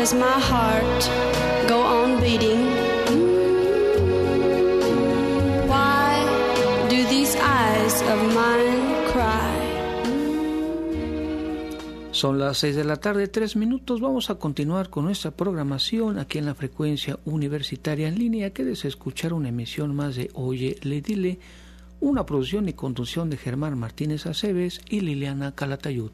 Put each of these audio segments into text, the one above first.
does my heart go on beating? Why do these eyes of mine cry? Son las 6 de la tarde, 3 minutos. Vamos a continuar con nuestra programación aquí en la frecuencia universitaria en línea. Quédese escuchar una emisión más de Oye, le dile, una producción y conducción de Germán Martínez Aceves y Liliana Calatayud.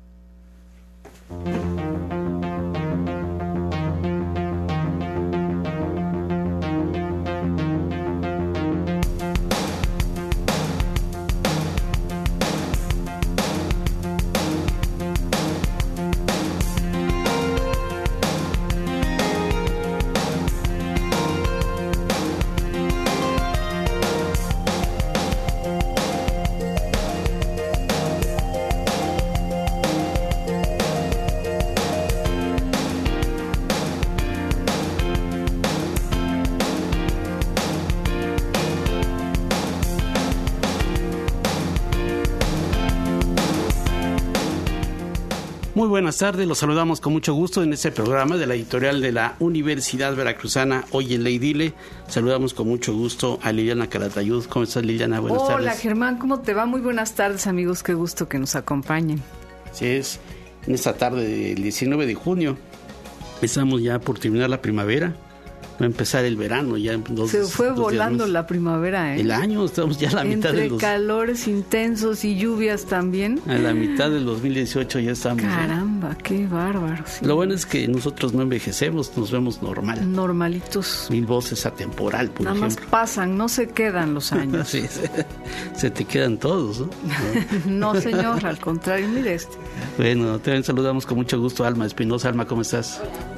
Muy buenas tardes, los saludamos con mucho gusto en este programa de la editorial de la Universidad Veracruzana, Hoy en Ley Dile. Saludamos con mucho gusto a Liliana Calatayud. ¿Cómo estás, Liliana? Buenas tardes. Hola, Germán, ¿cómo te va? Muy buenas tardes, amigos, qué gusto que nos acompañen. Así es, en esta tarde del 19 de junio, estamos ya por terminar la primavera. Va a empezar el verano ya. Se fue volando la primavera, ¿eh? El año, estamos ya a la mitad de los... Entre calores intensos y lluvias también. A la mitad del 2018 ya estamos. Caramba, qué bárbaro. Sí. Lo bueno es que nosotros no envejecemos, nos vemos normal. Normalitos. 1000 voces atemporal, por ejemplo. Nada más pasan, no se quedan los años. Sí, se te quedan todos, ¿no? No, señor, al contrario, mire este. Bueno, también saludamos con mucho gusto a Alma Espinosa. Alma, ¿cómo estás?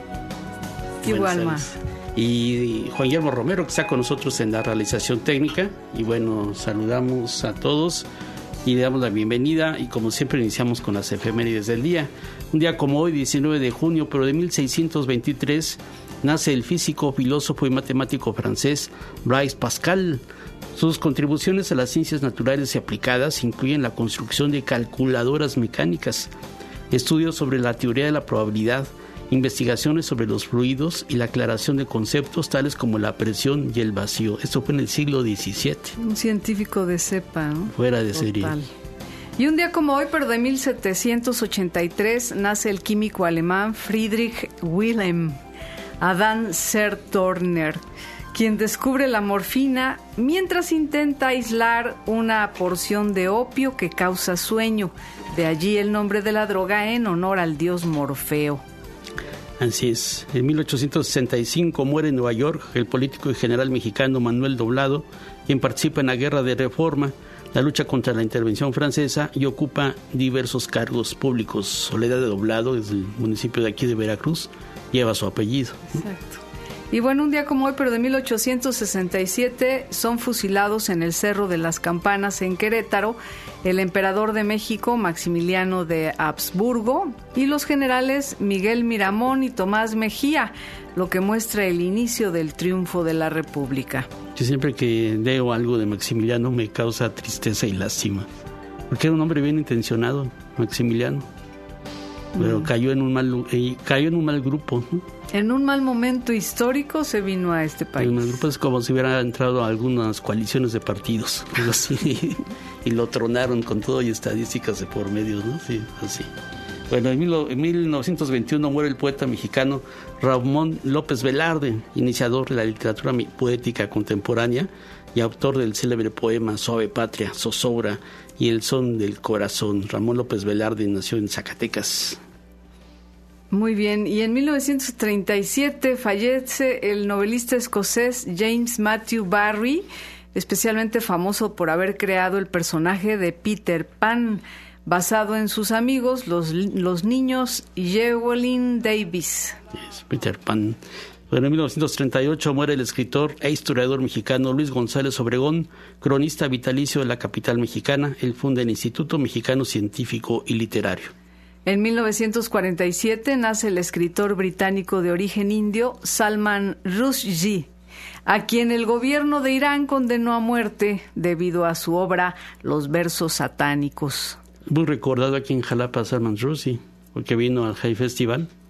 Igual, Alma. Y Juan Guillermo Romero, que está con nosotros en la realización técnica. Y bueno, saludamos a todos y le damos la bienvenida. Y como siempre iniciamos con las efemérides del día. Un día como hoy, 19 de junio, pero de 1623, nace el físico, filósofo y matemático francés Blaise Pascal. Sus contribuciones a las ciencias naturales y aplicadas incluyen la construcción de calculadoras mecánicas, estudios sobre la teoría de la probabilidad, investigaciones sobre los fluidos y la aclaración de conceptos tales como la presión y el vacío. Esto fue en el siglo XVII. Un científico de cepa, ¿no? Fuera de serie. Y un día como hoy, pero de 1783, nace el químico alemán Friedrich Wilhelm Adam Serturner, quien descubre la morfina mientras intenta aislar una porción de opio que causa sueño. De allí el nombre de la droga en honor al dios Morfeo. Así es. En 1865 muere en Nueva York el político y general mexicano Manuel Doblado, quien participa en la Guerra de Reforma, la lucha contra la intervención francesa y ocupa diversos cargos públicos. Soledad de Doblado, es el municipio de aquí de Veracruz, lleva su apellido. Exacto. Y bueno, un día como hoy, pero de 1867, son fusilados en el Cerro de las Campanas en Querétaro el emperador de México, Maximiliano de Habsburgo, y los generales Miguel Miramón y Tomás Mejía, lo que muestra el inicio del triunfo de la República. Yo siempre que leo algo de Maximiliano me causa tristeza y lástima, porque era un hombre bien intencionado, Maximiliano, pero cayó en un mal grupo, ¿no? En un mal momento histórico se vino a este país. En un mal grupo es como si hubiera entrado a algunas coaliciones de partidos, así, y lo tronaron con todo y estadísticas de por medio, ¿no? Sí, así. Bueno, en 1921 muere el poeta mexicano Ramón López Velarde, iniciador de la literatura poética contemporánea y autor del célebre poema Suave Patria, Zozobra y El Son del Corazón. Ramón López Velarde nació en Zacatecas. Muy bien, y en 1937 fallece el novelista escocés James Matthew Barrie, especialmente famoso por haber creado el personaje de Peter Pan, basado en sus amigos, los niños Llewellyn Davis. Peter Pan. Bueno, en 1938 muere el escritor e historiador mexicano Luis González Obregón, cronista vitalicio de la capital mexicana. Él funda el Instituto Mexicano Científico y Literario. En 1947 nace el escritor británico de origen indio Salman Rushdie, a quien el gobierno de Irán condenó a muerte debido a su obra Los versos satánicos. Muy recordado aquí en Jalapa Salman Rushdie, porque vino al High Festival.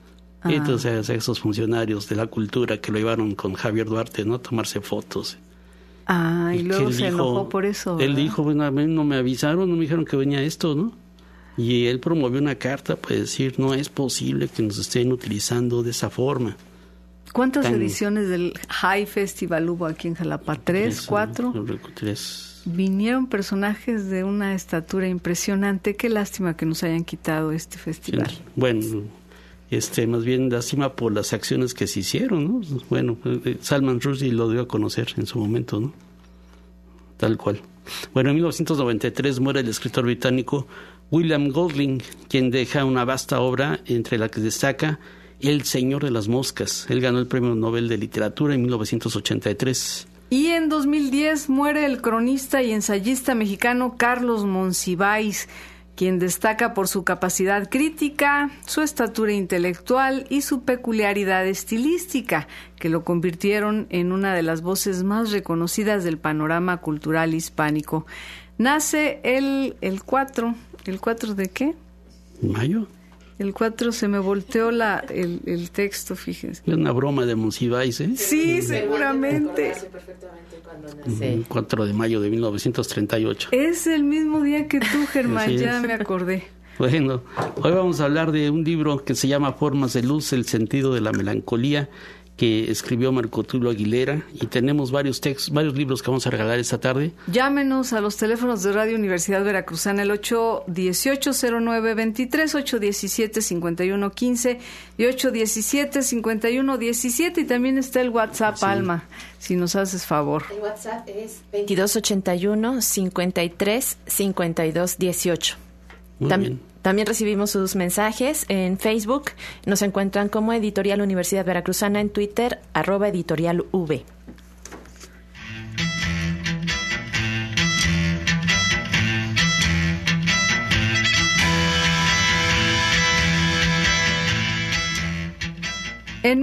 Entonces, esos funcionarios de la cultura que lo llevaron con Javier Duarte, ¿no? A tomarse fotos. Y luego se enojó por eso, ¿verdad? Él dijo, bueno, a mí no me avisaron, no me dijeron que venía esto, ¿no? Y él promovió una carta para decir, no es posible que nos estén utilizando de esa forma. ¿Cuántas ediciones del High Festival hubo aquí en Jalapa? ¿3, 4? 3. Vinieron personajes de una estatura impresionante. Qué lástima que nos hayan quitado este festival. Sí. Bueno, más bien lástima por las acciones que se hicieron, ¿no? Bueno, Salman Rushdie lo dio a conocer en su momento, ¿no? Tal cual. Bueno, en 1993 muere el escritor británico William Golding, quien deja una vasta obra entre la que destaca El Señor de las Moscas. Él ganó el Premio Nobel de Literatura en 1983. Y en 2010 muere el cronista y ensayista mexicano Carlos Monsiváis, quien destaca por su capacidad crítica, su estatura intelectual y su peculiaridad estilística, que lo convirtieron en una de las voces más reconocidas del panorama cultural hispánico. Nace el 4. ¿El 4 de qué? ¿Mayo? El 4 se me volteó el texto, fíjense. Es una broma de Monsiváis, ¿eh? Sí, seguramente. El 4 de mayo de 1938. Es el mismo día que tú, Germán, ya me acordé. Bueno, hoy vamos a hablar de un libro que se llama Formas de Luz, el sentido de la melancolía, que escribió Marco Tulio Aguilera, y tenemos varios libros que vamos a regalar esta tarde. Llámenos a los teléfonos de Radio Universidad Veracruzana, el 818-0923, 817-5115 y 817-5117, y también está el WhatsApp, sí. Alma, si nos haces favor. El WhatsApp es 2281-53-5218. También recibimos sus mensajes en Facebook. Nos encuentran como Editorial Universidad Veracruzana, en Twitter, @editorialv. En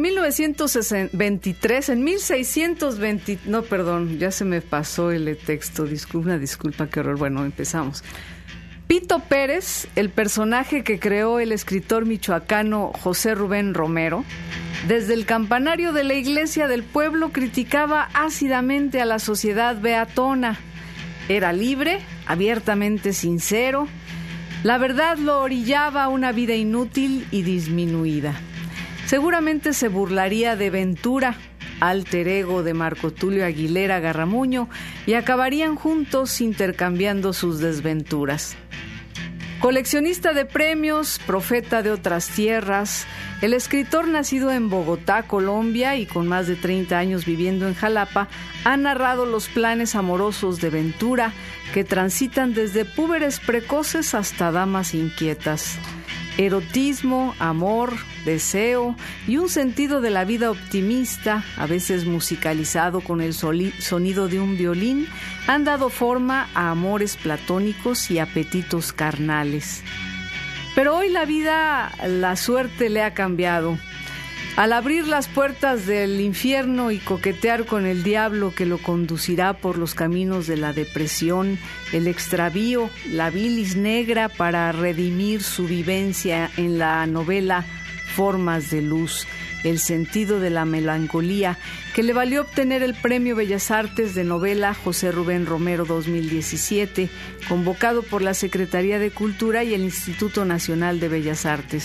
1620, no, perdón, ya se me pasó el texto, una disculpa, qué horror. Bueno, empezamos. Pito Pérez, el personaje que creó el escritor michoacano José Rubén Romero, desde el campanario de la iglesia del pueblo criticaba ácidamente a la sociedad beatona. Era libre, abiertamente sincero. La verdad lo orillaba a una vida inútil y disminuida. Seguramente se burlaría de Ventura, alter ego de Marco Tulio Aguilera Garramuño, y acabarían juntos intercambiando sus desventuras. Coleccionista de premios, profeta de otras tierras, el escritor nacido en Bogotá, Colombia, y con más de 30 años viviendo en Jalapa, ha narrado los planes amorosos de Ventura que transitan desde púberes precoces hasta damas inquietas. Erotismo, amor, deseo y un sentido de la vida optimista, a veces musicalizado con el sonido de un violín, han dado forma a amores platónicos y apetitos carnales. Pero hoy la suerte le ha cambiado. Al abrir las puertas del infierno y coquetear con el diablo que lo conducirá por los caminos de la depresión, el extravío, la bilis negra, para redimir su vivencia en la novela Formas de Luz, el sentido de la melancolía, que le valió obtener el Premio Bellas Artes de Novela José Rubén Romero 2017, convocado por la Secretaría de Cultura y el Instituto Nacional de Bellas Artes.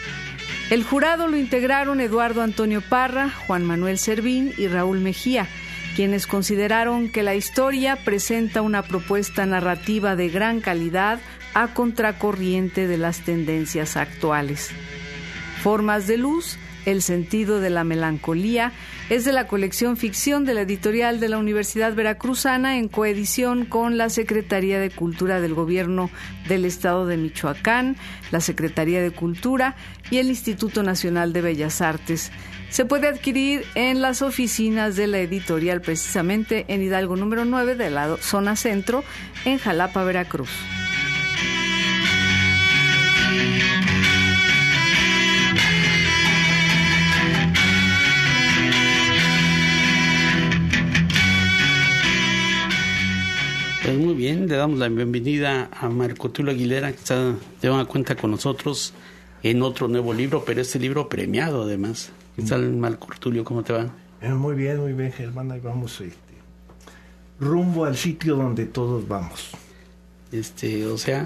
El jurado lo integraron Eduardo Antonio Parra, Juan Manuel Servín y Raúl Mejía, quienes consideraron que la historia presenta una propuesta narrativa de gran calidad a contracorriente de las tendencias actuales. Formas de Luz, el sentido de la melancolía, es de la colección Ficción de la Editorial de la Universidad Veracruzana, en coedición con la Secretaría de Cultura del Gobierno del Estado de Michoacán, la Secretaría de Cultura y el Instituto Nacional de Bellas Artes. Se puede adquirir en las oficinas de la editorial, precisamente en Hidalgo número 9 de la zona centro, en Jalapa, Veracruz. Pues muy bien, le damos la bienvenida a Marco Tulio Aguilera, que está de una cuenta con nosotros. en otro nuevo libro, pero este libro premiado además. ¿Qué tal, Marco Tulio? ¿Cómo te va? Muy bien, Germán. Ahí vamos rumbo al sitio donde todos vamos. O sea...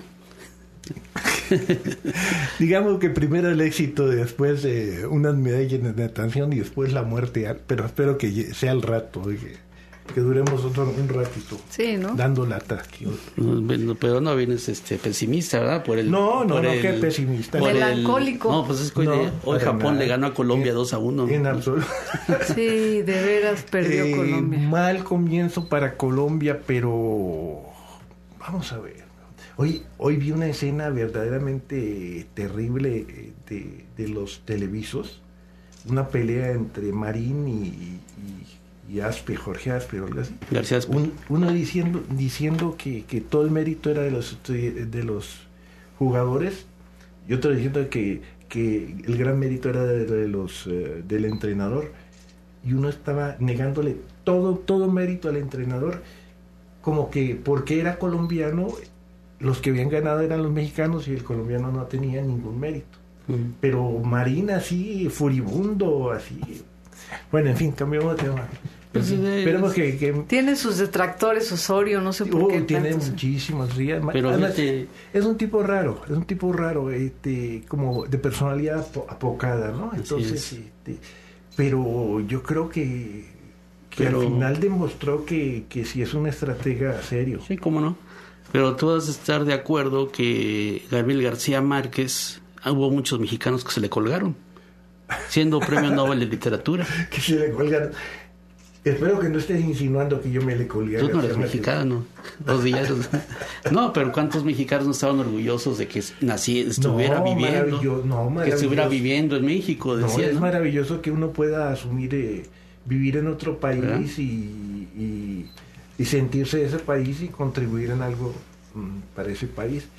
Digamos que primero el éxito, después unas medallas de natación y después la muerte, pero espero que sea el rato, que duremos un ratito, sí, ¿no? Dando lata. Pero no vienes pesimista, ¿verdad? No, qué pesimista. Melancólico. No, pues es que hoy Japón nada. Le ganó a Colombia 2-1. En absoluto. Sí, de veras perdió Colombia. Mal comienzo para Colombia, pero vamos a ver. Hoy vi una escena verdaderamente terrible de los televisos, una pelea entre Marín y Jorge Aspe o algo así. García Aspe. Uno diciendo que todo el mérito era de los jugadores, y otro diciendo que el gran mérito era del entrenador, y uno estaba negándole todo mérito al entrenador, como que porque era colombiano, los que habían ganado eran los mexicanos y el colombiano no tenía ningún mérito. Pero Marín así, furibundo, así. Bueno, en fin, cambiamos de tema. Esperemos que... Tiene sus detractores Osorio, no sé por qué. Tiene muchísimos días. Pero además, es un tipo raro, como de personalidad apocada, ¿no? Entonces, pero yo creo que al final demostró que sí es un estratega serio. Sí, cómo no. Pero tú vas a estar de acuerdo que Gabriel García Márquez, hubo muchos mexicanos que se le colgaron, siendo premio Nobel de Literatura. Que se le colgaron. Espero que no estés insinuando que yo me le colgué. Tú no eres mexicano. 2 días. No, pero ¿cuántos mexicanos no estaban orgullosos de que estuviera viviendo en México? Decía, es maravilloso que uno pueda asumir vivir en otro país y sentirse de ese país y contribuir en algo para ese país.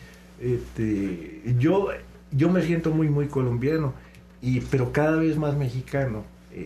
Yo me siento muy colombiano, pero cada vez más mexicano.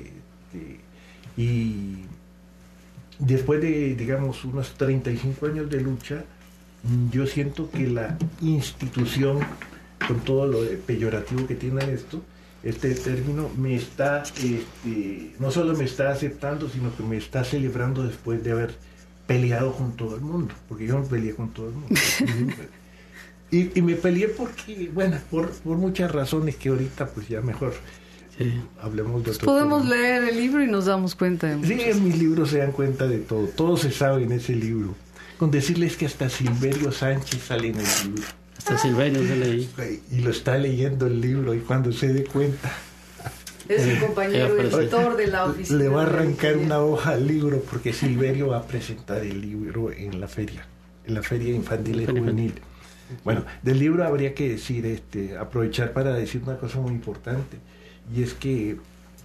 Y después de, digamos, unos 35 años de lucha, yo siento que la institución, con todo lo peyorativo que tiene este término, me está, no solo me está aceptando, sino que me está celebrando después de haber peleado con todo el mundo, porque yo me peleé con todo el mundo. y me peleé porque, bueno, por muchas razones que ahorita pues ya mejor hablemos de otro podemos tema. Leer el libro y nos damos cuenta de muchas. Sí, en mis libros se dan cuenta de todo se sabe en ese libro, con decirles que hasta Silverio Sánchez sale en el libro. Hasta Silverio se leí. Y lo está leyendo el libro, y cuando se dé cuenta es un compañero editor de la oficina. Le va a arrancar una hoja al libro, porque Silverio va a presentar el libro en la feria infantil y juvenil. Bueno, del libro habría que decir, aprovechar para decir una cosa muy importante, y es que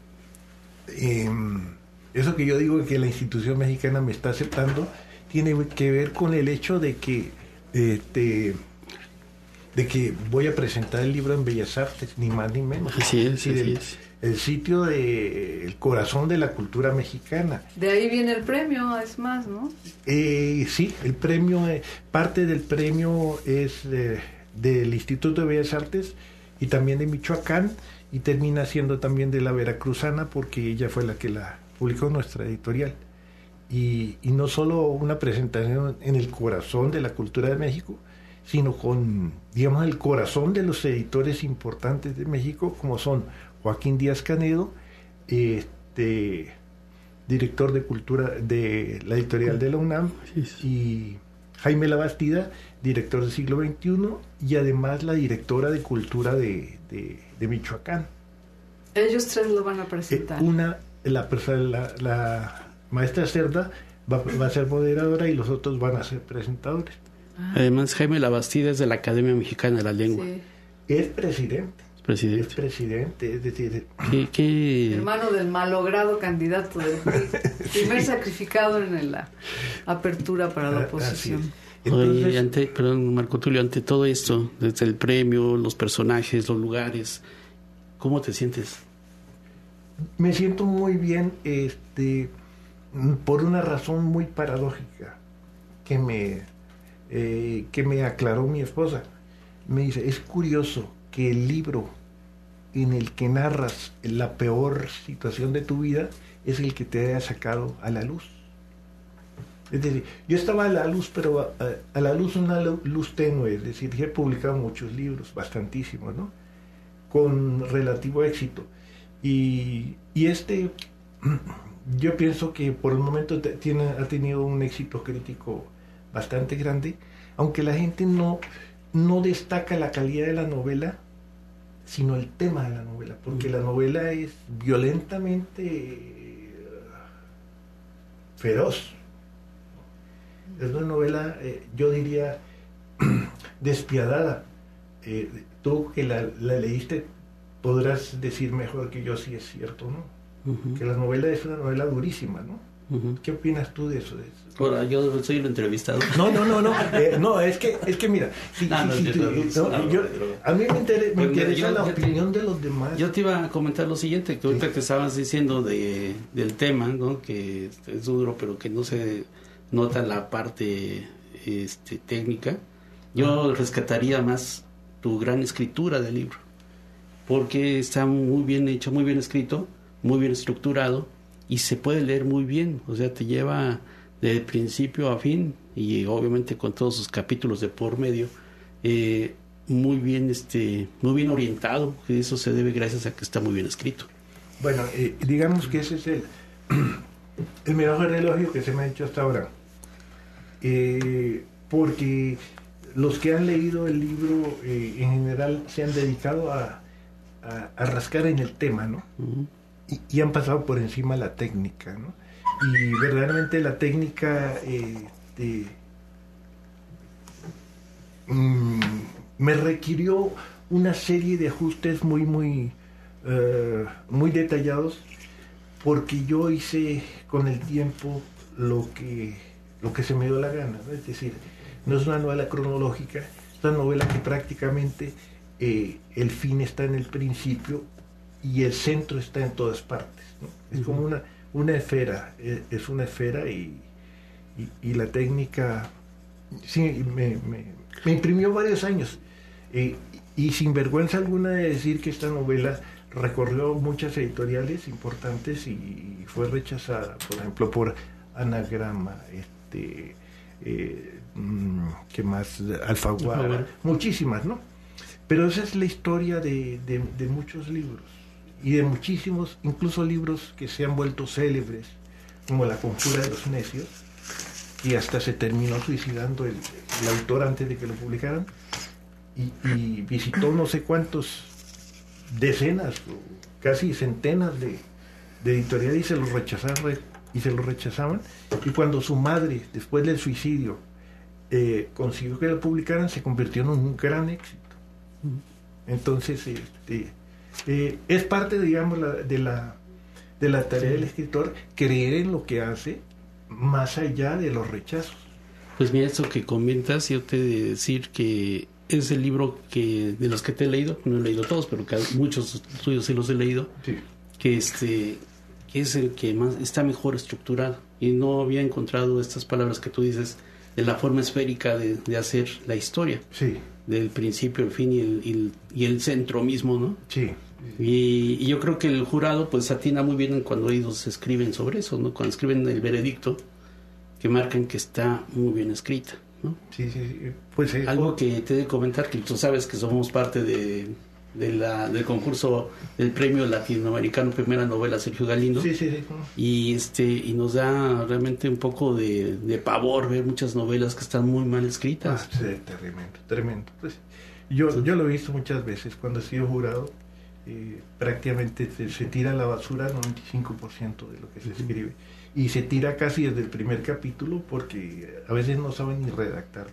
eso que yo digo que la institución mexicana me está aceptando tiene que ver con el hecho de que voy a presentar el libro en Bellas Artes, ni más ni menos. Así es. El sitio el corazón de la cultura mexicana. De ahí viene el premio, es más, ¿no? Sí, el premio, parte del premio es del Instituto de Bellas Artes y también de Michoacán, y termina siendo también de la Veracruzana, porque ella fue la que la publicó, nuestra editorial. Y no solo una presentación en el corazón de la cultura de México, sino con, digamos, el corazón de los editores importantes de México, como son Joaquín Díaz Canedo, director de cultura de la editorial de la UNAM, y Jaime Labastida, director del Siglo XXI, y además la directora de cultura de Michoacán. Ellos 3 lo van a presentar. La maestra Cerda va a ser moderadora y los otros van a ser presentadores. Además, Jaime Labastida es de la Academia Mexicana de la Lengua. Sí. Es presidente. Es presidente, es decir... ¿Qué? Hermano del malogrado candidato del primer sacrificado en la apertura para la oposición. Entonces, perdón, Marco Tulio, ante todo esto, desde el premio, los personajes, los lugares, ¿cómo te sientes? Me siento muy bien, por una razón muy paradójica que me aclaró mi esposa. Me dice, es curioso que el libro en el que narras la peor situación de tu vida es el que te haya sacado a la luz. Es decir, yo estaba a la luz, pero a la luz una luz tenue, es decir, he publicado muchos libros, bastantísimos, ¿no? Con relativo éxito. Y yo pienso que por el momento ha tenido un éxito crítico bastante grande, aunque la gente no destaca la calidad de la novela, sino el tema de la novela, porque la novela es violentamente feroz. Es una novela, yo diría, despiadada. Tú que la leíste podrás decir mejor que yo si es cierto, ¿no? Que la novela es una novela durísima, ¿no? ¿Qué opinas tú de eso? Ahora, yo soy el entrevistado. No, es que mira, a mí me interesa la opinión de los demás. Yo te iba a comentar lo siguiente, que ahorita que estabas diciendo del tema, ¿no? Que es duro, pero que no se nota la parte técnica. Yo rescataría más tu gran escritura del libro, porque está muy bien hecho, muy bien escrito, muy bien estructurado, y se puede leer muy bien, o sea, te lleva de principio a fin, y obviamente con todos sus capítulos de por medio, muy bien orientado, y eso se debe gracias a que está muy bien escrito. Bueno, digamos que ese es el mejor elogio que se me ha hecho hasta ahora, porque los que han leído el libro en general se han dedicado a rascar en el tema, ¿no? Y han pasado por encima la técnica, ¿no? Y verdaderamente la técnica me requirió una serie de ajustes muy detallados, porque yo hice con el tiempo lo que se me dio la gana, ¿no? Es decir, no es una novela cronológica, es una novela que prácticamente el fin está en el principio y el centro está en todas partes, ¿no? Es como una esfera, es una esfera y la técnica sí me imprimió varios años, y sin vergüenza alguna de decir que esta novela recorrió muchas editoriales importantes y fue rechazada, por ejemplo, por Anagrama, ¿qué más? Alfaguara, muchísimas, ¿no? Pero esa es la historia de muchos libros, y de muchísimos, incluso libros que se han vuelto célebres, como La conjura de los necios, que hasta se terminó suicidando el autor antes de que lo publicaran, y visitó no sé cuántos decenas o casi centenas de editoriales, y se los rechazaban, y cuando su madre, después del suicidio, consiguió que lo publicaran, se convirtió en un gran éxito. Entonces es parte, digamos, de la tarea del escritor, creer en lo que hace más allá de los rechazos. Pues mira, esto que comentas, yo te he de decir que es el libro de los que te he leído, no he leído todos, pero que muchos tuyos sí los he leído, sí. que es el que más está mejor estructurado, y no había encontrado estas palabras que tú dices de la forma esférica de hacer la historia, sí, del principio, el fin y el centro mismo, ¿no? Sí. Y yo creo que el jurado pues atina muy bien cuando ellos escriben sobre eso, ¿no? Cuando escriben el veredicto, que marcan que está muy bien escrita, ¿no? Sí. Pues algo que te he de comentar, que tú sabes que somos parte del concurso del premio latinoamericano Primera Novela Sergio Galindo. Sí. Y nos da realmente un poco de pavor ver muchas novelas que están muy mal escritas. Sí, tremendo. Pues, yo lo he visto muchas veces cuando he sido jurado. Prácticamente se tira a la basura el 95% de lo que se escribe, y se tira casi desde el primer capítulo, porque a veces no saben ni redactar,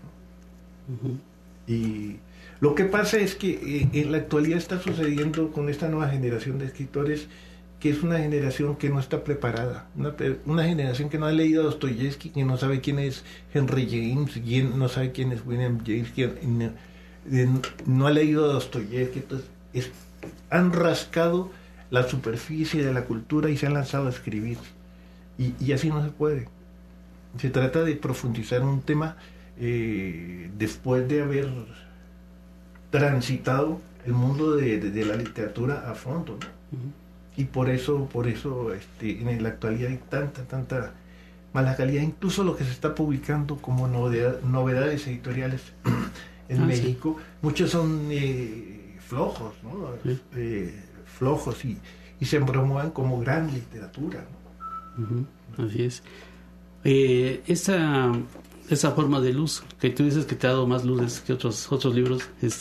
¿no? Y lo que pasa es que en la actualidad está sucediendo con esta nueva generación de escritores, que es una generación que no está preparada, una generación que no ha leído a Dostoyevsky, que no sabe quién es Henry James, no sabe quién es William James, no ha leído a Dostoyevsky. Entonces han rascado la superficie de la cultura y se han lanzado a escribir, y así no se puede. Se trata de profundizar un tema después de haber transitado el mundo de la literatura a fondo, ¿no? Y por eso en la actualidad hay tanta mala calidad, incluso lo que se está publicando como novedades editoriales en México, sí. Muchos son flojos, ¿no? Sí. Flojos y se promuevan como gran literatura, ¿no? Así es. Esa forma de luz que tú dices que te ha dado más luces que otros libros,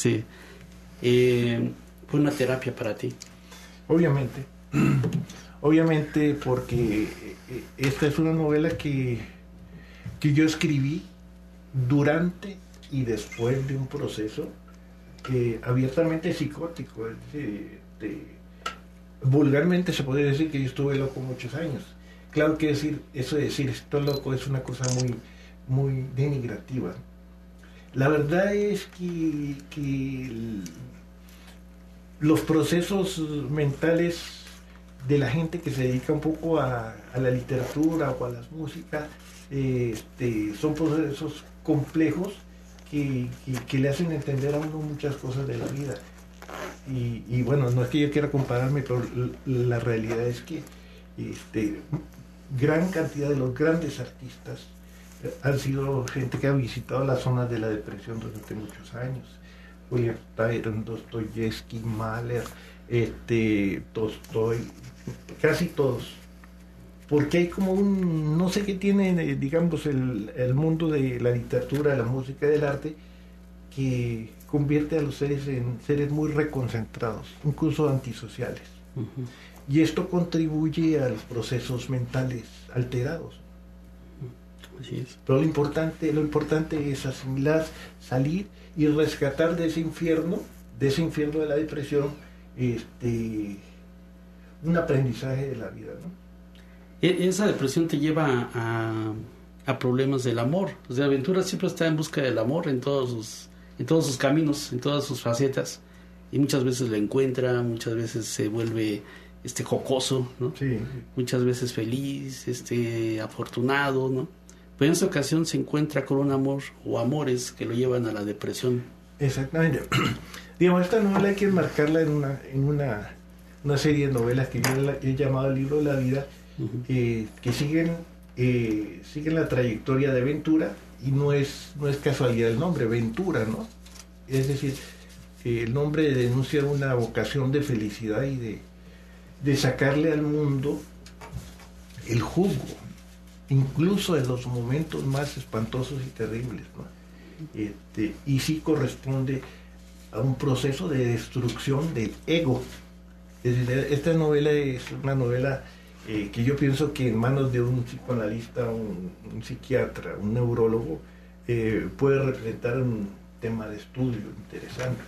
fue una terapia para ti. Obviamente porque esta es una novela que yo escribí durante y después de un proceso abiertamente psicótico. Vulgarmente se podría decir que yo estuve loco muchos años. Claro que eso de decir estoy loco es una cosa muy, muy denigrativa. La verdad es que los procesos mentales de la gente que se dedica un poco a la literatura o a las músicas son procesos complejos que le hacen entender a uno muchas cosas de la vida. Y bueno, no es que yo quiera compararme, pero la realidad es que gran cantidad de los grandes artistas han sido gente que ha visitado las zonas de la depresión durante muchos años. William Tyron, Dostoyevsky, Mahler, Tolstoy, casi todos. Porque hay como no sé qué tiene, digamos, el mundo de la literatura, la música y del arte, que convierte a los seres en seres muy reconcentrados, incluso antisociales. Uh-huh. Y esto contribuye a los procesos mentales alterados. Así es. Pero lo importante es asimilar, salir y rescatar de ese infierno de la depresión, un aprendizaje de la vida, ¿no? Esa depresión te lleva a problemas del amor. O sea, Ventura siempre está en busca del amor en todos sus caminos, en todas sus facetas, y muchas veces lo encuentra, muchas veces se vuelve jocoso, ¿no? Sí. Muchas veces feliz, afortunado, ¿no? Pero en esa ocasión se encuentra con un amor o amores que lo llevan a la depresión. Exactamente. Digamos, esta novela hay que enmarcarla en una serie de novelas que yo he llamado el libro de la vida, uh-huh. Que siguen la trayectoria de Ventura, y no es casualidad el nombre, Ventura, ¿no? Es decir, el nombre denuncia una vocación de felicidad y de sacarle al mundo el jugo, incluso en los momentos más espantosos y terribles, ¿no? Y sí corresponde a un proceso de destrucción del ego. Es decir, esta novela es una novela que yo pienso que en manos de un psicoanalista, un psiquiatra, un neurólogo, puede representar un tema de estudio interesante.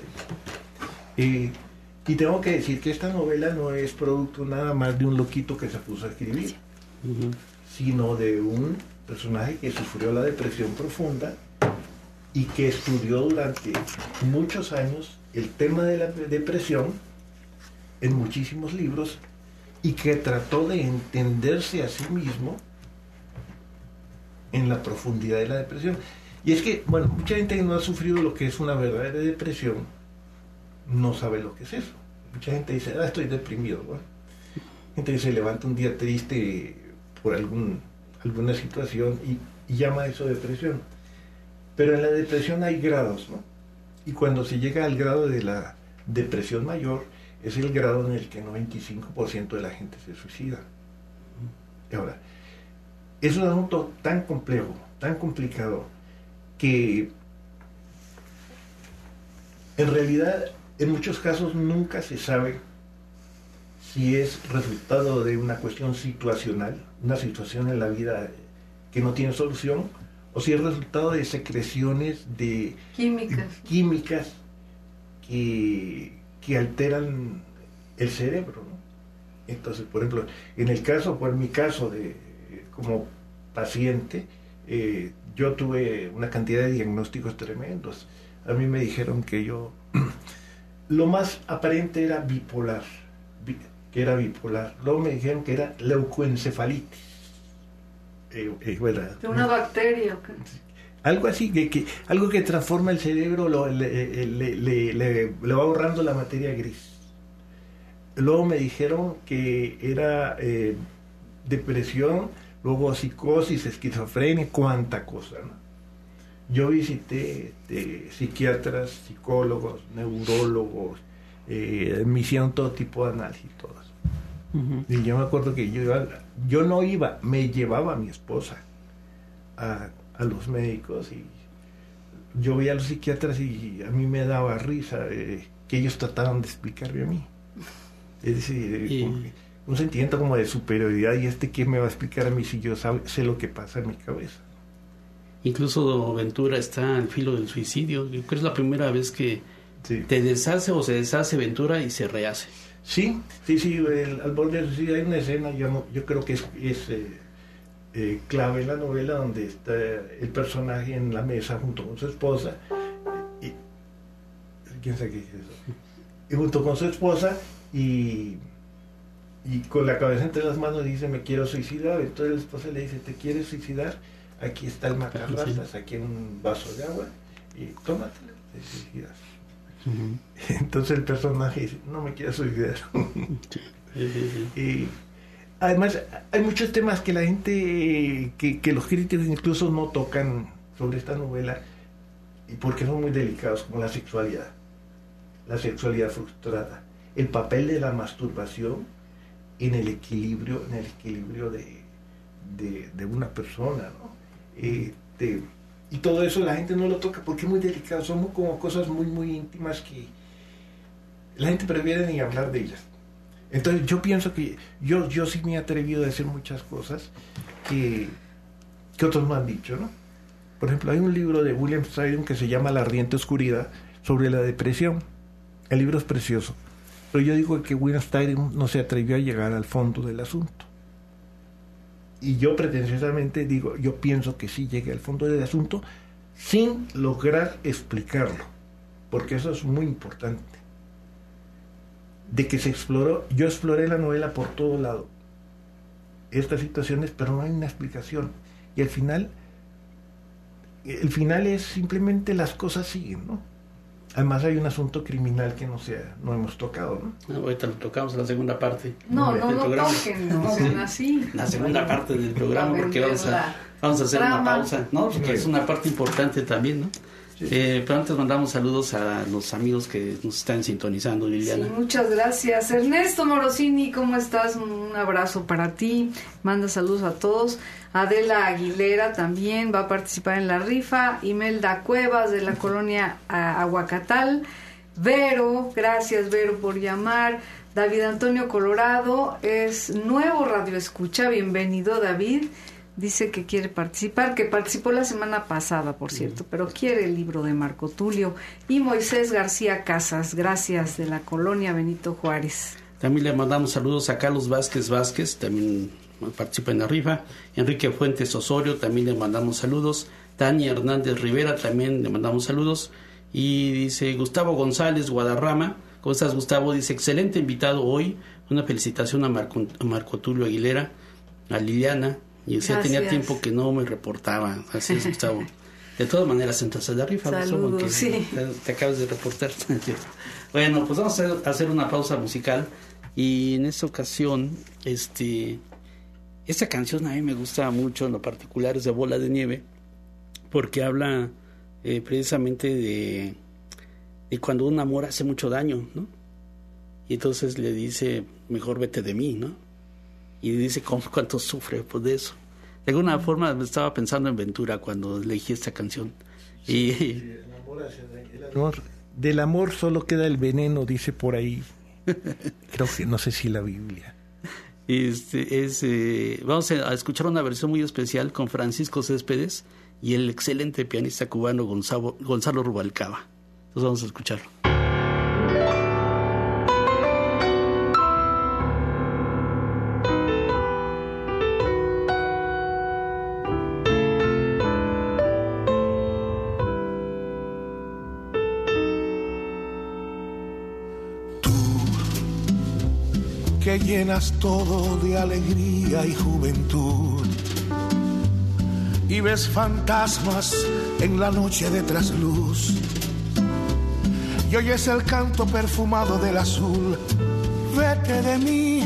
Y tengo que decir que esta novela no es producto nada más de un loquito que se puso a escribir, uh-huh. sino de un personaje que sufrió la depresión profunda y que estudió durante muchos años el tema de la depresión en muchísimos libros, y que trató de entenderse a sí mismo en la profundidad de la depresión. Y es que, bueno, mucha gente que no ha sufrido lo que es una verdadera depresión no sabe lo que es eso. Mucha gente dice, estoy deprimido, ¿no? Gente que se levanta un día triste por alguna situación y llama eso depresión. Pero en la depresión hay grados, ¿no? Y cuando se llega al grado de la depresión mayor, es el grado en el que el 95% de la gente se suicida. Y ahora, es un asunto tan complejo, tan complicado, que en realidad en muchos casos nunca se sabe si es resultado de una cuestión situacional, una situación en la vida que no tiene solución, o si es resultado de secreciones de químicas que alteran el cerebro, ¿no? Entonces, por ejemplo, en mi caso como paciente, yo tuve una cantidad de diagnósticos tremendos. A mí me dijeron que yo lo más aparente era bipolar, luego me dijeron que era leucoencefalitis, de una bacteria. Algo así, algo que transforma el cerebro, le va borrando la materia gris. Luego me dijeron que era depresión, luego psicosis, esquizofrenia, cuánta cosa, ¿no? Yo visité psiquiatras, psicólogos, neurólogos, me hicieron todo tipo de análisis, todas. Uh-huh. Y yo me acuerdo que yo no iba, me llevaba a mi esposa a los médicos, y yo veía a los psiquiatras y a mí me daba risa que ellos trataban de explicarme a mí. Es decir, un sentimiento como de superioridad, y ¿qué me va a explicar a mí si yo sé lo que pasa en mi cabeza? Incluso Ventura está al filo del suicidio. Yo creo que es la primera vez que te deshace o se deshace Ventura y se rehace. Sí, al borde del suicidio hay una escena, yo creo que es clave en la novela, donde está el personaje en la mesa junto con su esposa, y quién sabe qué es eso, y junto con su esposa, y con la cabeza entre las manos dice: me quiero suicidar. Entonces la esposa le dice: ¿te quieres suicidar? Aquí está el matarratas, aquí en un vaso de agua, y tómatelo, te suicidas. Uh-huh. Entonces el personaje dice: no me quiero suicidar. Y además hay muchos temas que la gente, que los críticos incluso no tocan sobre esta novela, y porque son muy delicados, como la sexualidad frustrada, el papel de la masturbación en el equilibrio de una persona, ¿no? Y todo eso la gente no lo toca porque es muy delicado, son como cosas muy muy íntimas que la gente prefiere ni hablar de ellas. Entonces yo pienso que yo sí me he atrevido a decir muchas cosas que otros no han dicho, ¿no? Por ejemplo, hay un libro de William Styron que se llama La ardiente oscuridad, sobre la depresión. El libro es precioso, pero yo digo que William Styron no se atrevió a llegar al fondo del asunto. Y yo pretenciosamente digo, yo pienso que sí llegué al fondo del asunto sin lograr explicarlo, porque eso es muy importante. De que se exploró, yo exploré la novela por todo lado, estas situaciones, pero no hay una explicación. Y el final es simplemente las cosas siguen, ¿no? Además hay un asunto criminal que no hemos tocado, ¿no? Ahorita lo tocamos en la segunda parte. No toquen, no sean así. La segunda parte del programa, porque vamos a hacer una pausa, ¿no? Porque es una parte importante también, ¿no? Sí. Pero antes mandamos saludos a los amigos que nos están sintonizando, Liliana. Sí, muchas gracias. Ernesto Morosini, ¿cómo estás? Un abrazo para ti. Manda saludos a todos. Adela Aguilera también va a participar en la rifa. Imelda Cuevas de la colonia Aguacatal. Vero, gracias Vero por llamar. David Antonio Colorado es nuevo radioescucha. Bienvenido, David. Dice que quiere participar, que participó la semana pasada, por cierto, pero quiere el libro de Marco Tulio. Y Moisés García Casas, gracias, de la colonia Benito Juárez. También le mandamos saludos a Carlos Vázquez, también participa en la rifa. Enrique Fuentes Osorio, también le mandamos saludos. Tania Hernández Rivera, también le mandamos saludos. Y dice Gustavo González Guadarrama, ¿cómo estás, Gustavo? Dice, excelente invitado hoy, una felicitación a Marco Tulio Aguilera, a Liliana. Y decía, tenía tiempo que no me reportaba. Así es, Gustavo. De todas maneras, entras a la rifa. Saludos, que sí. Te acabas de reportar. Bueno, pues vamos a hacer una pausa musical. Y en esta ocasión, esta canción a mí me gusta mucho, en lo particular es de Bola de Nieve, porque habla precisamente de cuando un amor hace mucho daño, ¿no? Y entonces le dice, mejor vete de mí, ¿no? Y dice cuánto sufre pues de eso. De alguna forma me estaba pensando en Ventura cuando elegí esta canción. Sí, del amor solo queda el veneno, dice por ahí. Creo que no sé si la Biblia. Vamos a escuchar una versión muy especial con Francisco Céspedes y el excelente pianista cubano Gonzalo Rubalcaba. Entonces vamos a escucharlo. Que llenas todo de alegría y juventud, y ves fantasmas en la noche de trasluz. Y oyes el canto perfumado del azul. Vete de mí.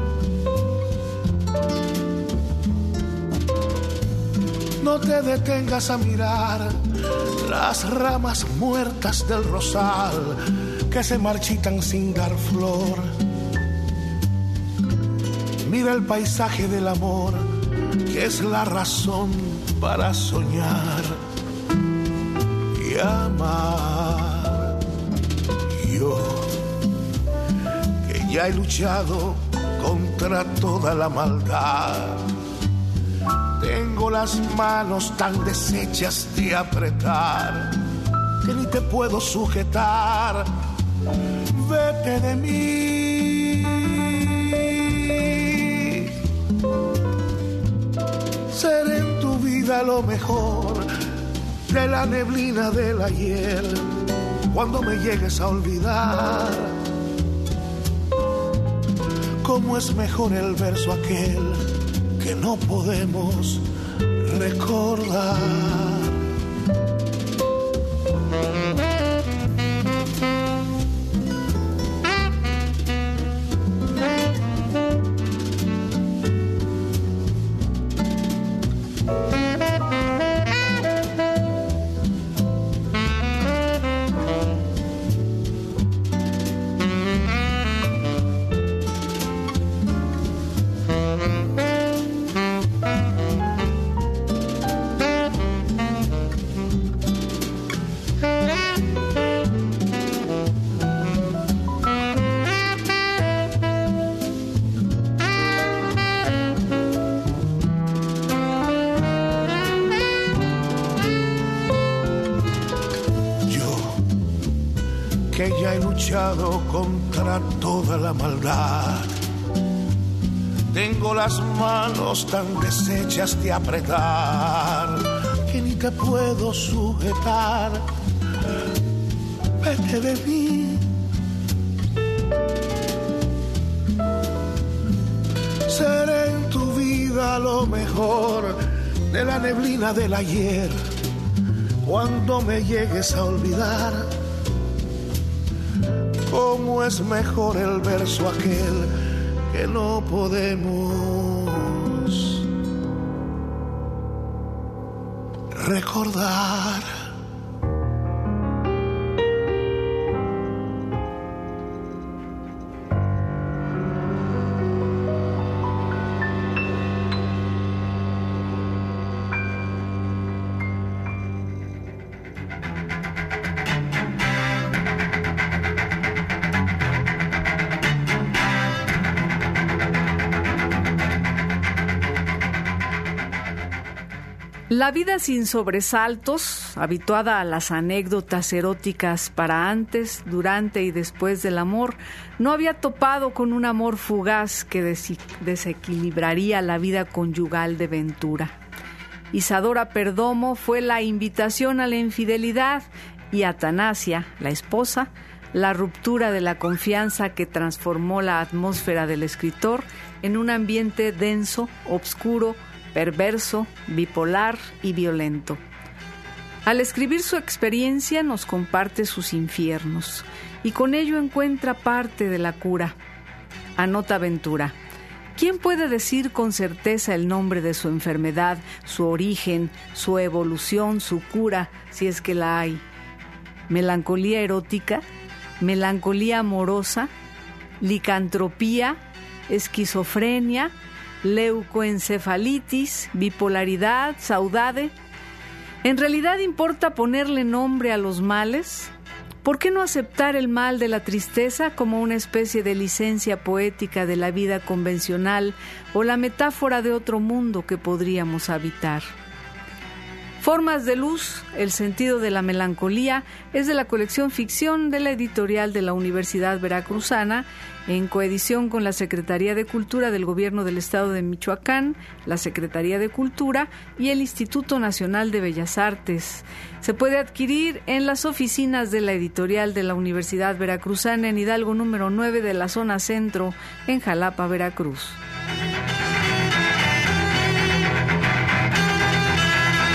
No te detengas a mirar las ramas muertas del rosal que se marchitan sin dar flor. Mira el paisaje del amor, que es la razón para soñar y amar. Yo, que ya he luchado contra toda la maldad, tengo las manos tan deshechas de apretar que ni te puedo sujetar. Vete de mí. Seré en tu vida lo mejor de la neblina del ayer. Cuando me llegues a olvidar, cómo es mejor el verso aquel que no podemos recordar. Que ya he luchado contra toda la maldad, tengo las manos tan deshechas de apretar que ni te puedo sujetar. Vete de mí. Seré en tu vida lo mejor de la neblina del ayer. Cuando me llegues a olvidar, cómo es mejor el verso aquel que no podemos recordar. La vida sin sobresaltos, habituada a las anécdotas eróticas para antes, durante y después del amor, no había topado con un amor fugaz que desequilibraría la vida conyugal de Ventura. Isadora Perdomo fue la invitación a la infidelidad y Atanasia, la esposa, la ruptura de la confianza que transformó la atmósfera del escritor en un ambiente denso, obscuro, perverso, bipolar y violento. Al escribir su experiencia nos comparte sus infiernos y con ello encuentra parte de la cura. Anota Ventura: ¿quién puede decir con certeza el nombre de su enfermedad, su origen, su evolución, su cura, si es que la hay? ¿Melancolía erótica? ¿Melancolía amorosa? ¿Licantropía? ¿Esquizofrenia? ¿Leucoencefalitis? ¿Bipolaridad? ¿Saudade? ¿En realidad importa ponerle nombre a los males? ¿Por qué no aceptar el mal de la tristeza como una especie de licencia poética de la vida convencional o la metáfora de otro mundo que podríamos habitar? Formas de luz, el sentido de la melancolía, es de la colección Ficción de la editorial de la Universidad Veracruzana, en coedición con la Secretaría de Cultura del Gobierno del Estado de Michoacán, la Secretaría de Cultura y el Instituto Nacional de Bellas Artes. Se puede adquirir en las oficinas de la editorial de la Universidad Veracruzana en Hidalgo número 9 de la zona centro, en Jalapa, Veracruz.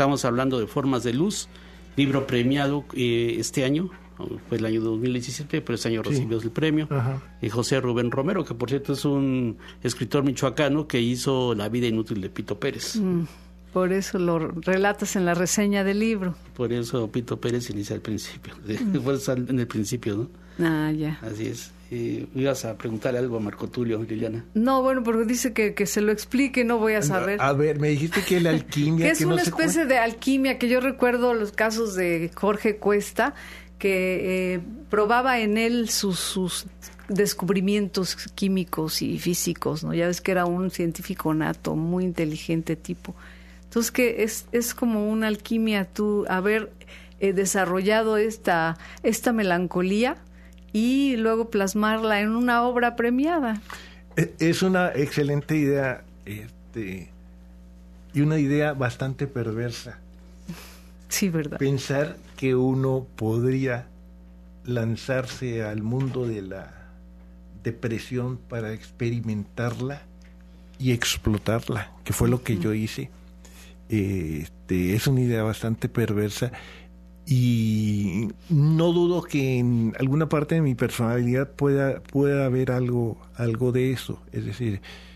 Estamos hablando de Formas de Luz, libro premiado este año, fue el año 2017, pero este año recibió el premio. José Rubén Romero, que por cierto es un escritor michoacano que hizo La vida inútil de Pito Pérez. Por eso lo relatas en la reseña del libro. Por eso Pito Pérez inicia al principio, en el principio, ¿no? Ah, ya. Así es. ¿Ibas a preguntarle algo a Marco Tulio, Liliana? No, bueno, porque dice que se lo explique, no voy a saber. A ver, me dijiste que la alquimia... que es una especie de alquimia, que yo recuerdo los casos de Jorge Cuesta, que probaba en él sus descubrimientos químicos y físicos, ¿no? Ya ves que era un científico nato, muy inteligente tipo. Entonces, que es como una alquimia tú haber desarrollado esta melancolía y luego plasmarla en una obra premiada. Es una excelente idea, y una idea bastante perversa. Sí, ¿verdad? Pensar que uno podría lanzarse al mundo de la depresión para experimentarla y explotarla, que fue lo que yo hice. Es una idea bastante perversa y no dudo que en alguna parte de mi personalidad pueda haber algo de eso. Es decir,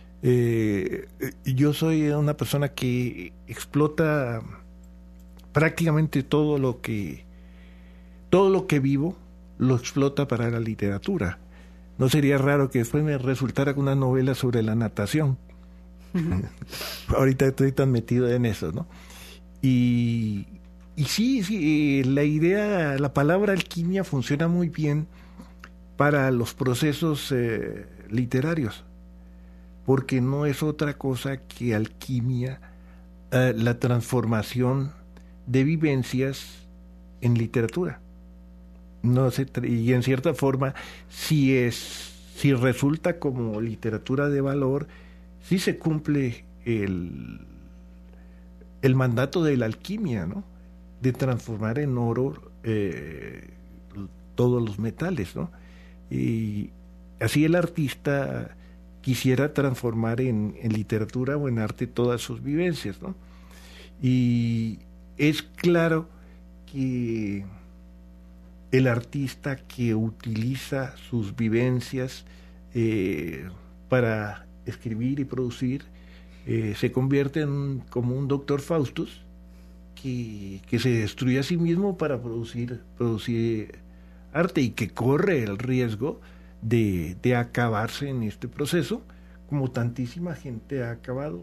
yo soy una persona que explota prácticamente todo lo que vivo, lo explota para la literatura. No sería raro que después me resultara una novela sobre la natación. Ahorita estoy tan metido en eso, ¿no? Y sí, la palabra alquimia funciona muy bien para los procesos literarios, porque no es otra cosa que alquimia, la transformación de vivencias en literatura. No sé, y en cierta forma, si resulta como literatura de valor, sí se cumple el mandato de la alquimia, ¿no? De transformar en oro todos los metales, ¿no? Y así el artista quisiera transformar en literatura o en arte todas sus vivencias, ¿no? Y es claro que el artista que utiliza sus vivencias para escribir y producir se convierte como un Dr. Faustus que se destruye a sí mismo para producir arte y que corre el riesgo de acabarse en este proceso, como tantísima gente ha acabado.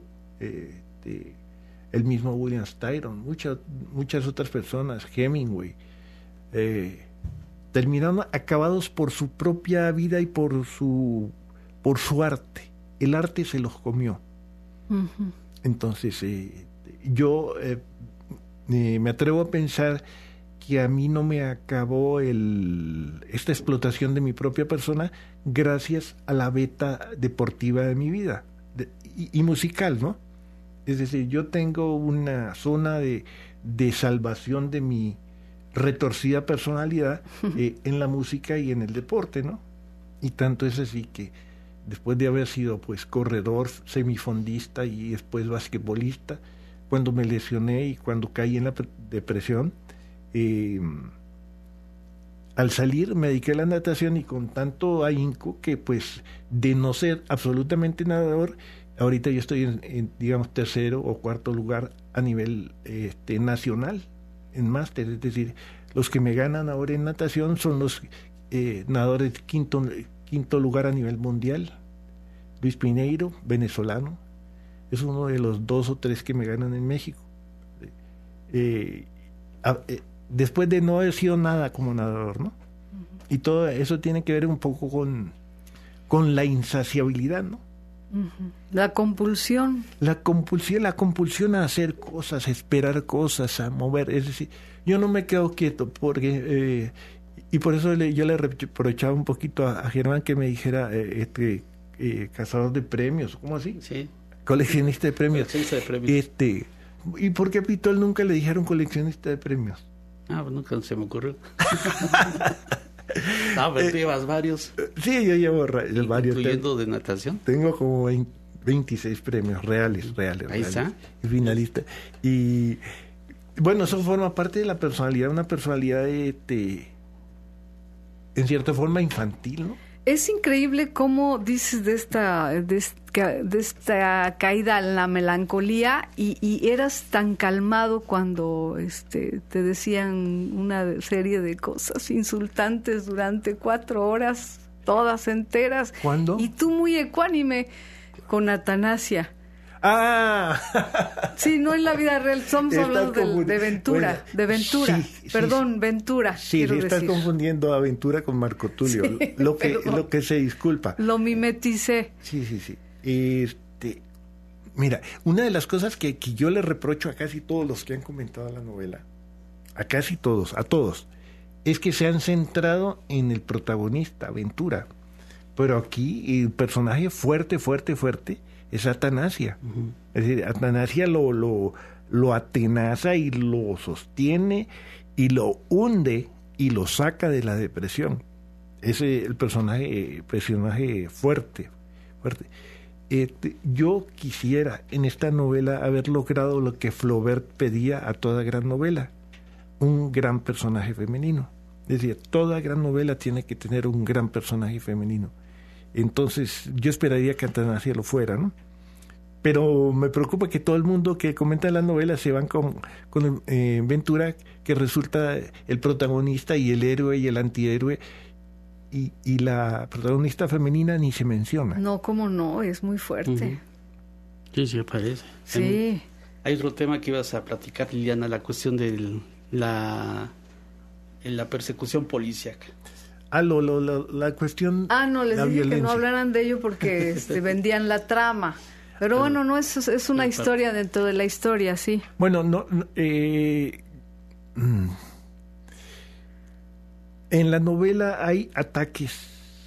El mismo William Styron, muchas otras personas, Hemingway, terminaron acabados por su propia vida y por su arte. El arte se los comió. Entonces, yo me atrevo a pensar que a mí no me acabó esta explotación de mi propia persona gracias a la beta deportiva de mi vida y musical, ¿no? Es decir, yo tengo una zona de salvación de mi retorcida personalidad en la música y en el deporte, ¿no? Y tanto es así que después de haber sido pues corredor, semifondista y después basquetbolista, cuando me lesioné y cuando caí en la depresión, al salir me dediqué a la natación y con tanto ahínco que pues de no ser absolutamente nadador, ahorita yo estoy en digamos tercero o cuarto lugar a nivel nacional en máster, es decir, los que me ganan ahora en natación son los nadadores quinto lugar a nivel mundial. Luis Pineiro, venezolano, es uno de los 2 o 3 que me ganan en México. Después de no haber sido nada como nadador, ¿no? Y todo eso tiene que ver un poco con la insaciabilidad, ¿no? La compulsión. La compulsión a hacer cosas, a esperar cosas, a mover. Es decir, yo no me quedo quieto porque... y por eso yo le reprochaba un poquito a Germán que me dijera cazador de premios, ¿cómo así? Sí. Coleccionista de premios. Coleccionista de premios. ¿Y por qué a Pitol nunca le dijeron coleccionista de premios? Pues nunca se me ocurrió. Pero tú llevas varios. Sí, yo llevo varios. ¿Incluyendo de natación? Tengo como 26 premios reales. Ahí está. Y finalista. Y Bueno, eso forma parte de la personalidad, una personalidad en cierta forma infantil, ¿no? Es increíble cómo dices de esta caída en la melancolía y eras tan calmado cuando te decían una serie de cosas insultantes durante 4 horas, todas enteras. ¿Cuándo? Y tú muy ecuánime con Atanasia. ¡Ah! Sí, no en la vida real, estamos hablando de Ventura, bueno, de Ventura, sí, Ventura. Sí, estás confundiendo a Ventura con Marco Tulio, sí, lo que se disculpa. Lo mimeticé. Sí. Mira, una de las cosas que yo le reprocho a casi todos los que han comentado la novela, a todos, es que se han centrado en el protagonista, Ventura. Pero aquí el personaje fuerte es Atanasia. Uh-huh. Es decir, Atanasia lo atenaza y lo sostiene y lo hunde y lo saca de la depresión. Ese es el personaje fuerte. Yo quisiera en esta novela haber logrado lo que Flaubert pedía a toda gran novela, un gran personaje femenino. Es decir, toda gran novela tiene que tener un gran personaje femenino. Entonces, yo esperaría que Atanasia lo fuera, ¿no? Pero me preocupa que todo el mundo que comenta la novela se van con Ventura, que resulta el protagonista y el héroe y el antihéroe, y la protagonista femenina ni se menciona. No, cómo no, es muy fuerte. Uh-huh. Sí, aparece. Sí. Hay otro tema que ibas a platicar, Liliana, la cuestión de la persecución policíaca. La cuestión... no, les dije violencia. Que no hablaran de ello porque vendían la trama. Pero bueno, no, es una historia dentro de la historia, sí. Bueno, en la novela hay ataques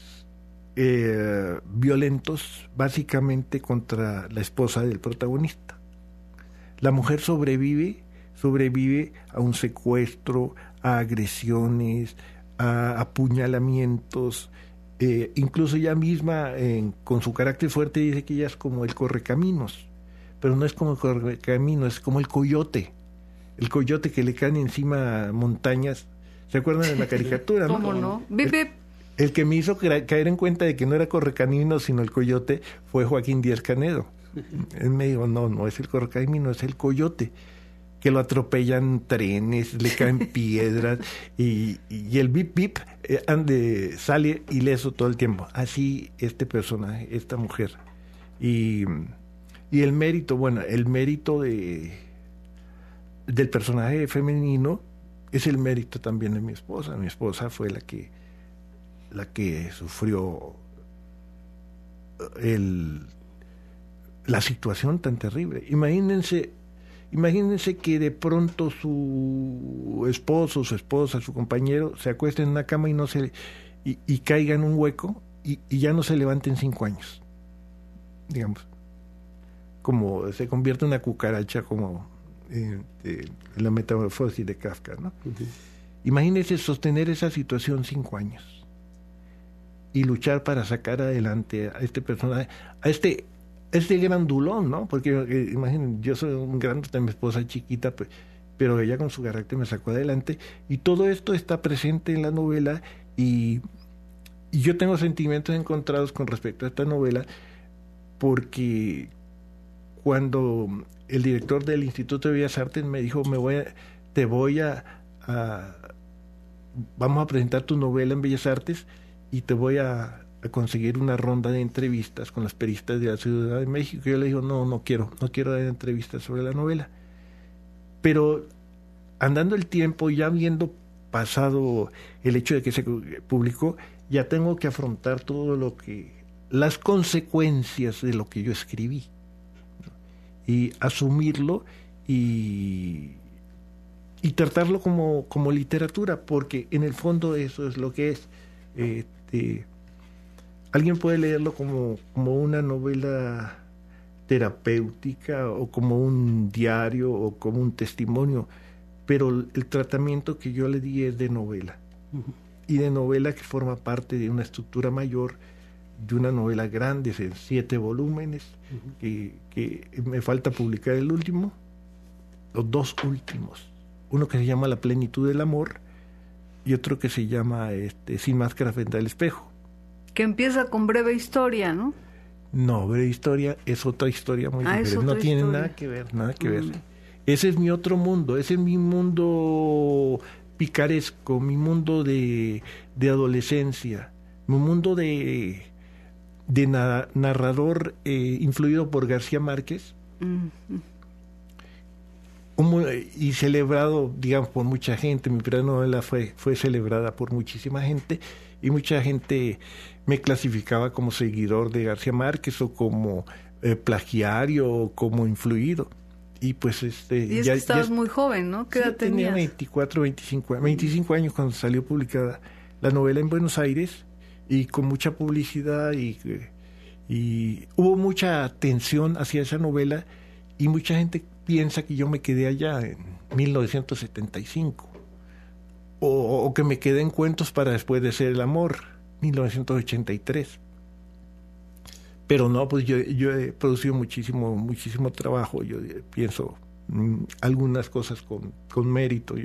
violentos, básicamente contra la esposa del protagonista. La mujer sobrevive a un secuestro, a agresiones, a apuñalamientos. Incluso ella misma, con su carácter fuerte, dice que ella es como el correcaminos, pero no es como el correcaminos, es como el coyote que le caen encima montañas. ¿Se acuerdan de la caricatura? ¿Cómo no? El que me hizo caer en cuenta de que no era correcaminos sino el coyote fue Joaquín Díaz Canedo. Él me dijo, no es el correcaminos, es el coyote, que lo atropellan trenes, le caen piedras y el bip bip sale ileso todo el tiempo. Así este personaje, esta mujer. Y el mérito del personaje femenino es el mérito también de mi esposa. Mi esposa fue la que sufrió la situación tan terrible. Imagínense que de pronto su esposo, su esposa, su compañero se acuesten en una cama y caiga en un hueco y ya no se levante en 5 años, digamos, como se convierte en una cucaracha, como en la metamorfosis de Kafka, ¿no? Uh-huh. Imagínense sostener esa situación 5 años y luchar para sacar adelante a este personaje, a este grandulón, ¿no? Porque imaginen, yo soy un grande de mi esposa chiquita, pero ella con su carácter me sacó adelante, y todo esto está presente en la novela, y yo tengo sentimientos encontrados con respecto a esta novela, porque cuando el director del Instituto de Bellas Artes me dijo, vamos a presentar tu novela en Bellas Artes y te voy a conseguir una ronda de entrevistas con los periodistas de la Ciudad de México. Yo le digo, no quiero dar entrevistas sobre la novela. Pero andando el tiempo, ya habiendo pasado el hecho de que se publicó, ya tengo que afrontar las consecuencias de lo que yo escribí, ¿no? Y asumirlo y tratarlo como literatura, porque en el fondo eso es lo que es. Alguien puede leerlo como una novela terapéutica o como un diario o como un testimonio, pero el tratamiento que yo le di es de novela. Uh-huh. Y de novela que forma parte de una estructura mayor, de una novela grande, 7 volúmenes, uh-huh, que me falta publicar el último, los 2 últimos. uno que se llama La plenitud del amor y otro que se llama Sin máscara frente al espejo. Que empieza con Breve historia, ¿no? No, Breve historia es otra historia muy diferente. No tiene nada que ver. Ese es mi otro mundo, ese es mi mundo picaresco, mi mundo de adolescencia, mi mundo de narrador influido por García Márquez. Y celebrado, digamos, por mucha gente. Mi primera novela fue celebrada por muchísima gente y mucha gente me clasificaba como seguidor de García Márquez o como plagiario o como influido. Y pues y es que estabas muy joven, ¿no? ¿Qué edad tenías? Tenía 24, 25 años cuando salió publicada la novela en Buenos Aires, y con mucha publicidad y hubo mucha atención hacia esa novela, y mucha gente piensa que yo me quedé allá en 1975 o que me quedé en Cuentos para después de ser el amor, 1983. Pero no, pues yo he producido muchísimo trabajo. Yo pienso algunas cosas con mérito.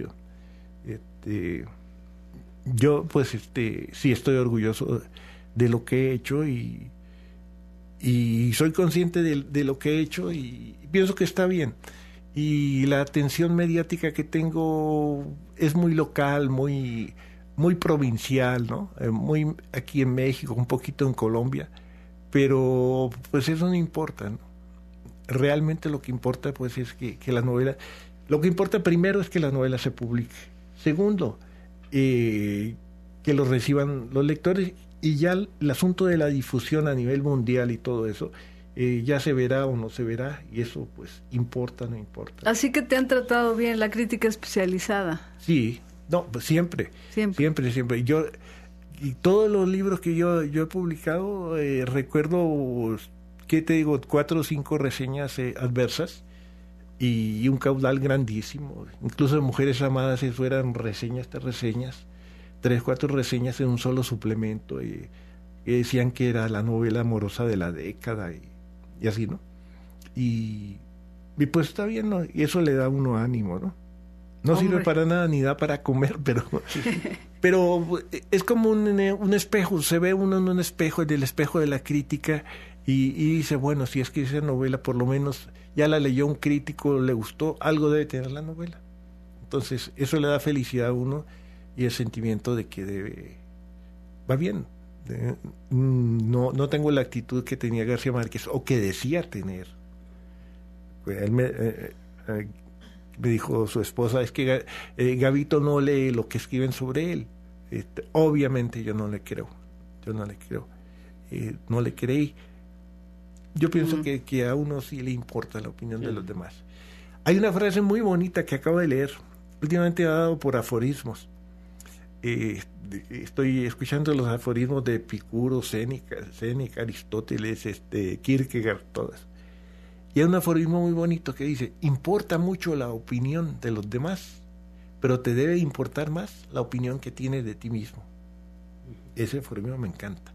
Yo pues sí estoy orgulloso de lo que he hecho y soy consciente de lo que he hecho y pienso que está bien. Y la atención mediática que tengo es muy local, muy provincial, ¿no? Muy aquí en México, un poquito en Colombia, pero pues eso no importa, ¿no? Realmente lo que importa pues es que la novela, lo que importa primero es que la novela se publique. Segundo, que lo reciban los lectores, y ya el asunto de la difusión a nivel mundial y todo eso, ya se verá o no se verá, y eso pues importa, no importa. Así que te han tratado bien la crítica especializada. Sí, no, pues siempre. Yo, y todos los libros que yo he publicado, recuerdo, ¿qué te digo? 4 o 5 reseñas adversas y un caudal grandísimo. Incluso de Mujeres Amadas, eso eran reseñas, 3, 4 reseñas en un solo suplemento, que decían que era la novela amorosa de la década y así, ¿no? Y pues está bien, ¿no? Y eso le da a uno ánimo, ¿no? No sirve para nada ni da para comer, pero es como un espejo. Se ve uno en un espejo, en el espejo de la crítica, y dice, bueno, si es que esa novela por lo menos ya la leyó un crítico, le gustó, algo debe tener la novela. Entonces eso le da felicidad a uno y el sentimiento de que va bien. No tengo la actitud que tenía García Márquez, o que decía tener. Él me dijo su esposa, es que Gabito no lee lo que escriben sobre él. Obviamente yo no le creo, no le creí. Yo pienso que a uno sí le importa la opinión de los demás. Hay una frase muy bonita que acabo de leer, últimamente ha dado por aforismos. Estoy escuchando los aforismos de Epicuro, Séneca, Aristóteles, Kierkegaard, todas. Y hay un aforismo muy bonito que dice: importa mucho la opinión de los demás, pero te debe importar más la opinión que tienes de ti mismo. Ese aforismo me encanta.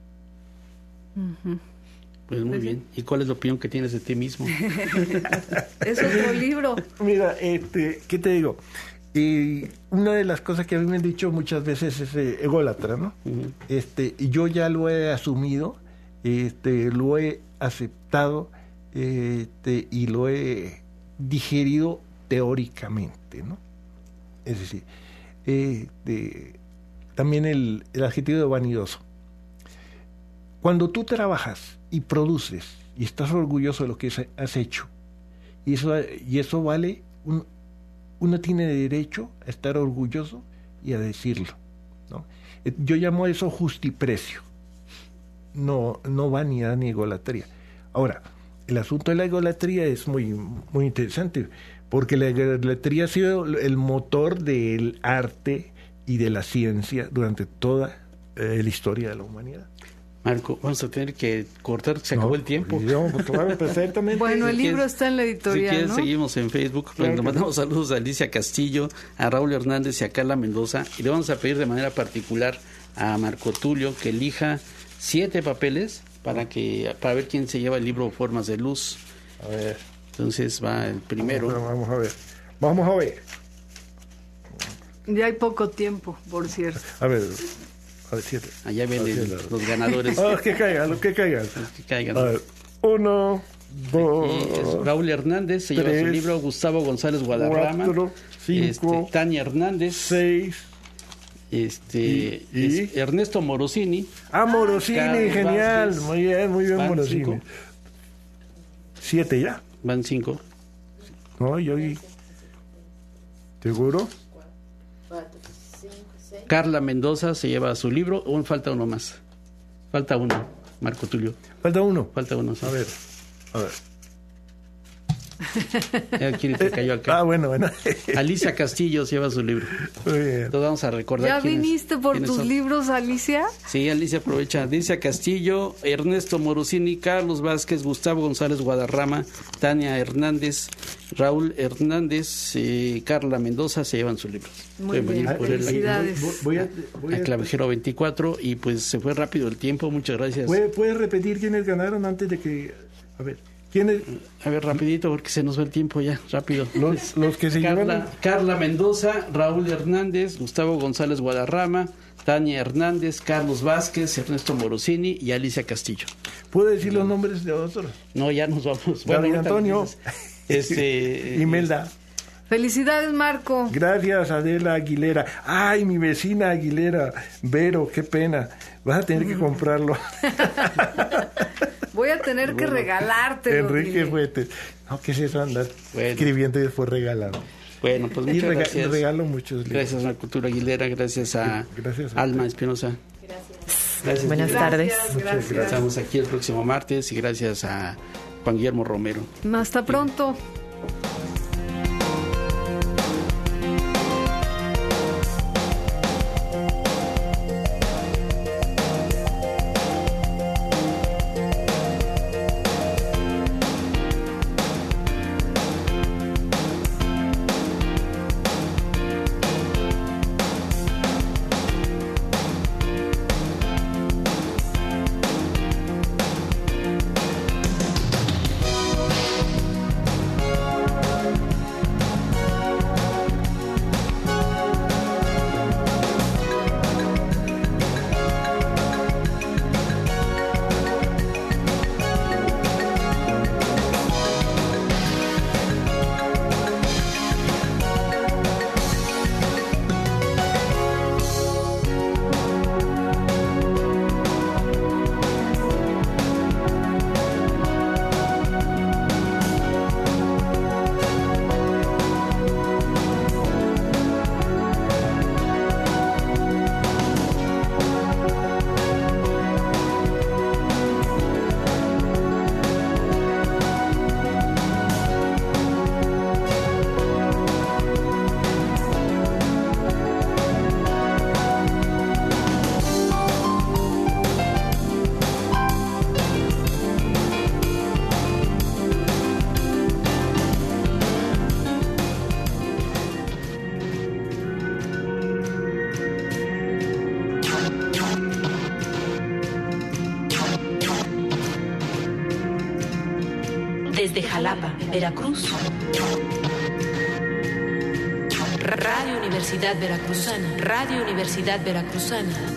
Pues muy bien. ¿Y cuál es la opinión que tienes de ti mismo? Es otro libro. Mira, ¿qué te digo? Una de las cosas que a mí me han dicho muchas veces es ególatra, ¿no? Y yo ya lo he asumido, lo he aceptado, y lo he digerido teóricamente, ¿no? Es decir, también el adjetivo de vanidoso. Cuando tú trabajas y produces y estás orgulloso de lo que has hecho, y eso vale, uno tiene derecho a estar orgulloso y a decirlo, ¿no? Yo llamo eso justiprecio, no vanidad ni egolatría. Ahora, el asunto de la egolatría es muy interesante, porque la egolatría ha sido el motor del arte y de la ciencia durante toda la historia de la humanidad. Marco, vamos a tener que cortar, se acabó el tiempo. Perfectamente. Bueno, el libro está en la editorial, si quieres, ¿no? Seguimos en Facebook. Claro, le mandamos saludos a Alicia Castillo, a Raúl Hernández y a Carla Mendoza. Y le vamos a pedir de manera particular a Marco Tulio que elija 7 papeles para ver quién se lleva el libro Formas de Luz. A ver. Entonces va el primero. Vamos a ver. Ya hay poco tiempo, por cierto. A ver, 7. Allá vienen los ganadores. Que caigan. Que caigan. A ver, 1, 2. Raúl Hernández se lleva su libro. Gustavo González Guadarrama. 4, 5. Tania Hernández. 6. Ernesto Morosini. Morosini, Carlos genial. Vázquez. Muy bien, Van Morosini. 5. 7 ya. Van 5. No, yo. ¿Seguro? Carla Mendoza se lleva su libro. Falta uno más. Falta uno, Marco Tulio. Falta uno. Sí. A ver. Aquí te cayó acá. Bueno. Alicia Castillo se lleva su libro. Muy bien. Entonces vamos a recordar. ¿Ya viniste por tus libros, Alicia? Sí, Alicia aprovecha. Alicia Castillo, Ernesto Morosini, Carlos Vázquez, Gustavo González Guadarrama, Tania Hernández, Raúl Hernández, Carla Mendoza se llevan sus libros. Muy bien, felicidades. Voy a Clavijero 24 y pues se fue rápido el tiempo. Muchas gracias. ¿Puedes repetir quiénes ganaron antes de que... A ver, ¿quiénes? A ver, rapidito porque se nos va el tiempo ya, rápido. Los que se llevan... Carla Mendoza, Raúl Hernández, Gustavo González Guadarrama, Tania Hernández, Carlos Vázquez, Ernesto Morosini y Alicia Castillo. ¿Puedo decir los nombres de otros? No, ya nos vamos. David Antonio. Imelda. Felicidades, Marco. Gracias, Adela Aguilera. Ay, mi vecina Aguilera. Vero, qué pena. Vas a tener que comprarlo. Voy a tener que regalártelo. Enrique Fuentes. No, ¿qué es eso? Andar escribiendo y después regalando. Bueno, pues muchas gracias. Regalo muchos libros. Gracias a Cultura Aguilera, gracias a Alma Espinosa. Gracias. Buenas tardes. Gracias. Estamos aquí el próximo martes y gracias a Juan Guillermo Romero. Hasta pronto. Desde Jalapa, Veracruz. Radio Universidad Veracruzana. Radio Universidad Veracruzana.